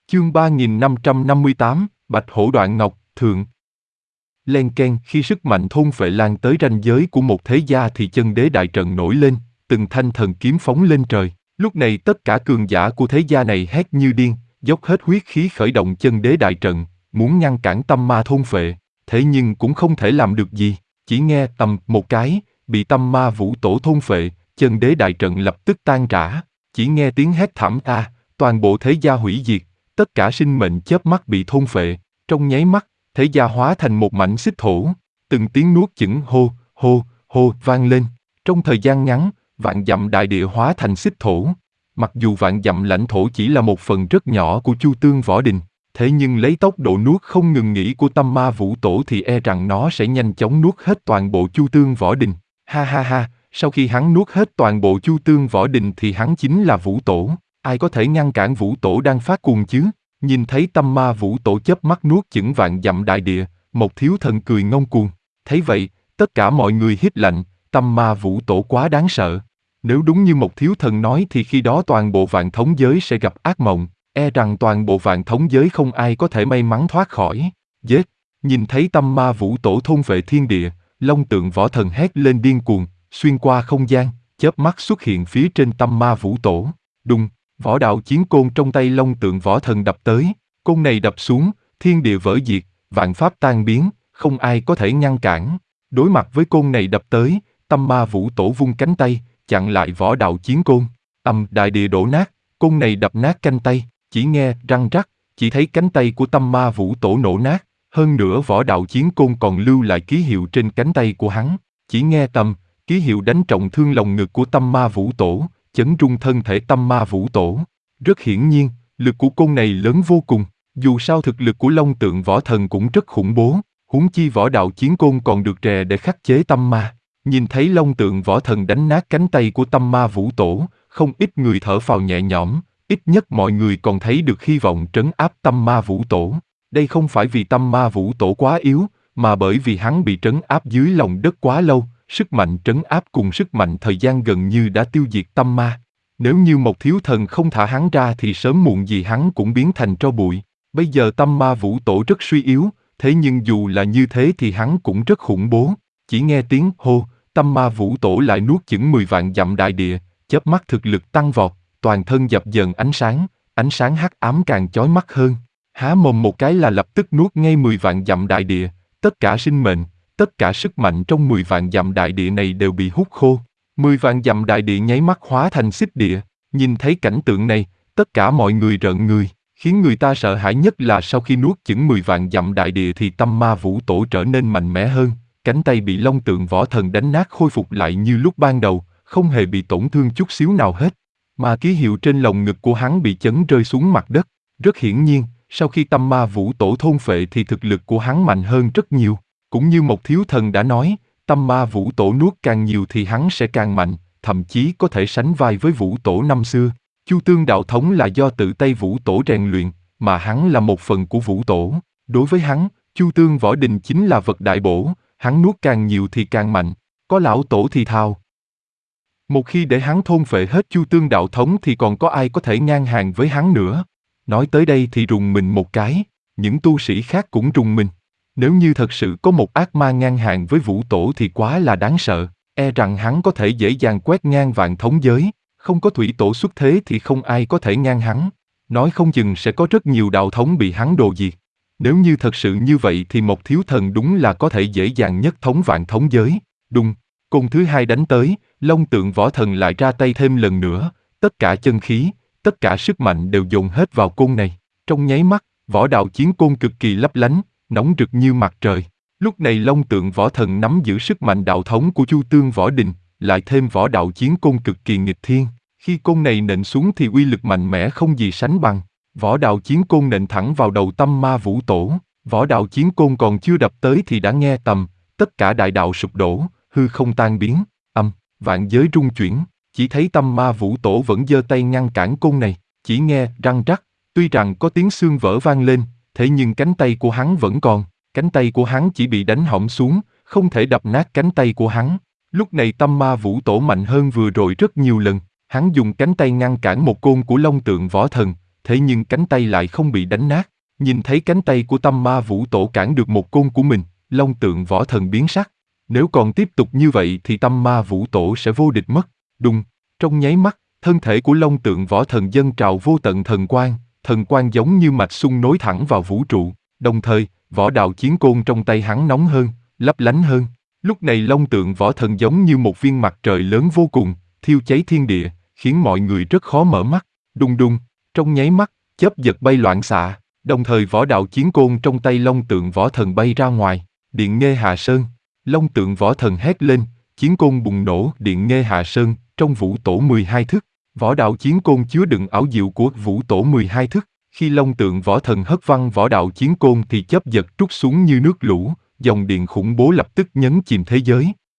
Chương 3558, Bạch Hổ Đoạn Ngọc, Thượng. Len keng, khi sức mạnh thôn phệ lan tới ranh giới của một thế gia thì chân đế đại trận nổi lên, từng thanh thần kiếm phóng lên trời. Lúc này tất cả cường giả của thế gia này hét như điên, dốc hết huyết khí khởi động chân đế đại trận, muốn ngăn cản tâm ma thôn phệ. Thế nhưng cũng không thể làm được gì, chỉ nghe tầm một cái, bị tâm ma vũ tổ thôn phệ, chân đế đại trận lập tức tan rã. Chỉ nghe tiếng hét thảm a, toàn bộ thế gia hủy diệt, tất cả sinh mệnh chớp mắt bị thôn phệ. Trong nháy mắt, thế gia hóa thành một mảnh xích thổ, từng tiếng nuốt chửng hô, hô, hô vang lên. Trong thời gian ngắn, vạn dặm đại địa hóa thành xích thổ. Mặc dù vạn dặm lãnh thổ chỉ là một phần rất nhỏ của Chu Tương Võ Đình, thế nhưng lấy tốc độ nuốt không ngừng nghỉ của tâm ma vũ tổ thì e rằng nó sẽ nhanh chóng nuốt hết toàn bộ Chu Tương Võ Đình. Ha ha ha, sau khi hắn nuốt hết toàn bộ Chu Tương Võ Đình thì hắn chính là vũ tổ. Ai có thể ngăn cản vũ tổ đang phát cuồng chứ? Nhìn thấy tâm ma vũ tổ chớp mắt nuốt chửng vạn dặm đại địa, một thiếu thần cười ngông cuồng. Thấy vậy, tất cả mọi người hít lạnh, tâm ma vũ tổ quá đáng sợ. Nếu đúng như một thiếu thần nói thì khi đó toàn bộ vạn thống giới sẽ gặp ác mộng, e rằng toàn bộ vạn thống giới không ai có thể may mắn thoát khỏi. Giết! Nhìn thấy tâm ma vũ tổ thôn vệ thiên địa, Long Tượng Võ Thần hét lên điên cuồng, xuyên qua không gian, chớp mắt xuất hiện phía trên tâm ma vũ tổ. Đùng! Võ đạo chiến côn trong tay Long Tượng Võ Thần đập tới, côn này đập xuống, thiên địa vỡ diệt, vạn pháp tan biến, không ai có thể ngăn cản. Đối mặt với côn này đập tới, tâm ma vũ tổ vung cánh tay, chặn lại võ đạo chiến côn. Đại địa đổ nát, côn này đập nát cánh tay, chỉ nghe răng rắc, chỉ thấy cánh tay của tâm ma vũ tổ nổ nát, hơn nữa võ đạo chiến côn còn lưu lại ký hiệu trên cánh tay của hắn. Chỉ nghe ký hiệu đánh trọng thương lồng ngực của tâm ma vũ tổ, chấn rung thân thể tâm ma vũ tổ. Rất hiển nhiên, lực của côn này lớn vô cùng, dù sao thực lực của Long Tượng Võ Thần cũng rất khủng bố, huống chi võ đạo chiến côn còn được rè để khắc chế tâm ma. Nhìn thấy Long Tượng Võ Thần đánh nát cánh tay của tâm ma vũ tổ, không ít người thở phào nhẹ nhõm, ít nhất mọi người còn thấy được hy vọng trấn áp tâm ma vũ tổ. Đây không phải vì tâm ma vũ tổ quá yếu, mà bởi vì hắn bị trấn áp dưới lòng đất quá lâu, sức mạnh trấn áp cùng sức mạnh thời gian gần như đã tiêu diệt tâm ma. Nếu như một thiếu thần không thả hắn ra thì sớm muộn gì hắn cũng biến thành tro bụi. Bây giờ tâm ma vũ tổ rất suy yếu, thế nhưng dù là như thế thì hắn cũng rất khủng bố. Chỉ nghe tiếng hô, tâm ma vũ tổ lại nuốt chửng 10 vạn dặm đại địa, chớp mắt thực lực tăng vọt, toàn thân dập dờn ánh sáng hắc ám càng chói mắt hơn. Há mồm một cái là lập tức nuốt ngay 10 vạn dặm đại địa, tất cả sinh mệnh, tất cả sức mạnh trong 10 vạn dặm đại địa này đều bị hút khô. 10 vạn dặm đại địa nháy mắt hóa thành xích địa. Nhìn thấy cảnh tượng này, tất cả mọi người rợn người, khiến người ta sợ hãi nhất là sau khi nuốt chửng 10 vạn dặm đại địa thì tâm ma vũ tổ trở nên mạnh mẽ hơn, cánh tay bị Long Tượng Võ Thần đánh nát khôi phục lại như lúc ban đầu, không hề bị tổn thương chút xíu nào hết, mà ký hiệu trên lồng ngực của hắn bị chấn rơi xuống mặt đất. Rất hiển nhiên, sau khi tâm ma vũ tổ thôn phệ thì thực lực của hắn mạnh hơn rất nhiều, cũng như một thiếu thần đã nói, tâm ma vũ tổ nuốt càng nhiều thì hắn sẽ càng mạnh, thậm chí có thể sánh vai với vũ tổ năm xưa. Chu Tương đạo thống là do tự tay vũ tổ rèn luyện, mà hắn là một phần của vũ tổ. Đối với hắn, Chu Tương Võ Đình chính là vật đại bổ, hắn nuốt càng nhiều thì càng mạnh. Có lão tổ thì thào, một khi để hắn thôn phệ hết Chu Tương đạo thống thì còn có ai có thể ngang hàng với hắn nữa. Nói tới đây thì rùng mình một cái, những tu sĩ khác cũng rùng mình. Nếu như thật sự có một ác ma ngang hàng với vũ tổ thì quá là đáng sợ, e rằng hắn có thể dễ dàng quét ngang vạn thống giới, không có thủy tổ xuất thế thì không ai có thể ngang hắn. Nói không chừng sẽ có rất nhiều đạo thống bị hắn đồ diệt. Nếu như thật sự như vậy thì một thiếu thần đúng là có thể dễ dàng nhất thống vạn thống giới. Đùng, côn thứ hai đánh tới, Long Tượng Võ Thần lại ra tay thêm lần nữa, tất cả chân khí, tất cả sức mạnh đều dồn hết vào côn này. Trong nháy mắt, võ đạo chiến côn cực kỳ lấp lánh, nóng rực như mặt trời. Lúc này Long Tượng Võ Thần nắm giữ sức mạnh đạo thống của Chu Tương Võ Đình, lại thêm võ đạo chiến côn cực kỳ nghịch thiên. Khi côn này nện xuống thì uy lực mạnh mẽ không gì sánh bằng. Võ đạo chiến côn nện thẳng vào đầu tâm ma vũ tổ. Võ đạo chiến côn còn chưa đập tới thì đã nghe tất cả đại đạo sụp đổ, hư không tan biến, vạn giới rung chuyển. Chỉ thấy tâm ma vũ tổ vẫn giơ tay ngăn cản côn này, chỉ nghe răng rắc, tuy rằng có tiếng xương vỡ vang lên, thế nhưng cánh tay của hắn vẫn còn. Cánh tay của hắn chỉ bị đánh hỏng xuống, không thể đập nát cánh tay của hắn. Lúc này tâm ma vũ tổ mạnh hơn vừa rồi rất nhiều lần, hắn dùng cánh tay ngăn cản một côn của Long Tượng Võ Thần, thế nhưng cánh tay lại không bị đánh nát. Nhìn thấy cánh tay của Tâm Ma Vũ Tổ cản được một côn của mình, Long Tượng Võ Thần biến sắc. Nếu còn tiếp tục như vậy thì Tâm Ma Vũ Tổ sẽ vô địch mất. Đùng, trong nháy mắt, thân thể của Long Tượng Võ Thần dâng trào vô tận thần quang giống như mạch sung nối thẳng vào vũ trụ. Đồng thời, võ đạo chiến côn trong tay hắn nóng hơn, lấp lánh hơn. Lúc này Long Tượng Võ Thần giống như một viên mặt trời lớn vô cùng, thiêu cháy thiên địa, khiến mọi người rất khó mở mắt. Đùng đùng, trong nháy mắt, chớp giật bay loạn xạ, đồng thời võ đạo chiến côn trong tay Long Tượng Võ Thần bay ra ngoài. Điện Nghê Hạ Sơn, Long Tượng Võ Thần hét lên, chiến côn bùng nổ. Điện Nghê Hạ Sơn, trong vũ tổ 12 thức, võ đạo chiến côn chứa đựng ảo diệu của vũ tổ 12 thức. Khi Long Tượng Võ Thần hất văng võ đạo chiến côn thì chớp giật trút xuống như nước lũ, dòng điện khủng bố lập tức nhấn chìm thế giới.